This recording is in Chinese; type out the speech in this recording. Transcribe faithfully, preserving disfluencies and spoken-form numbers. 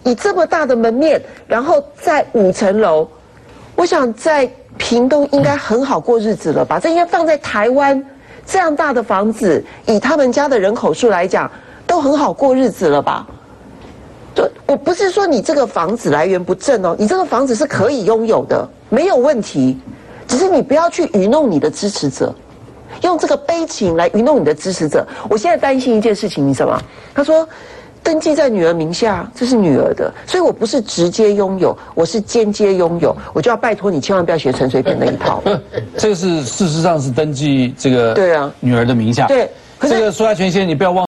以这么大的门面，然后在五层楼，我想在屏东应该很好过日子了吧？这应该放在台湾这样大的房子，以他们家的人口数来讲，都很好过日子了吧？对，我不是说你这个房子来源不正哦，你这个房子是可以拥有的，没有问题，只是你不要去愚弄你的支持者。用这个悲情来愚弄你的支持者。我现在担心一件事情，你什么？他说，登记在女儿名下，这是女儿的，所以我不是直接拥有，我是间接拥有，我就要拜托你千万不要学陈水扁那一套。 这个是事实上是登记这个对啊女儿的名下。 对，可是这个苏家全先生，你不要忘。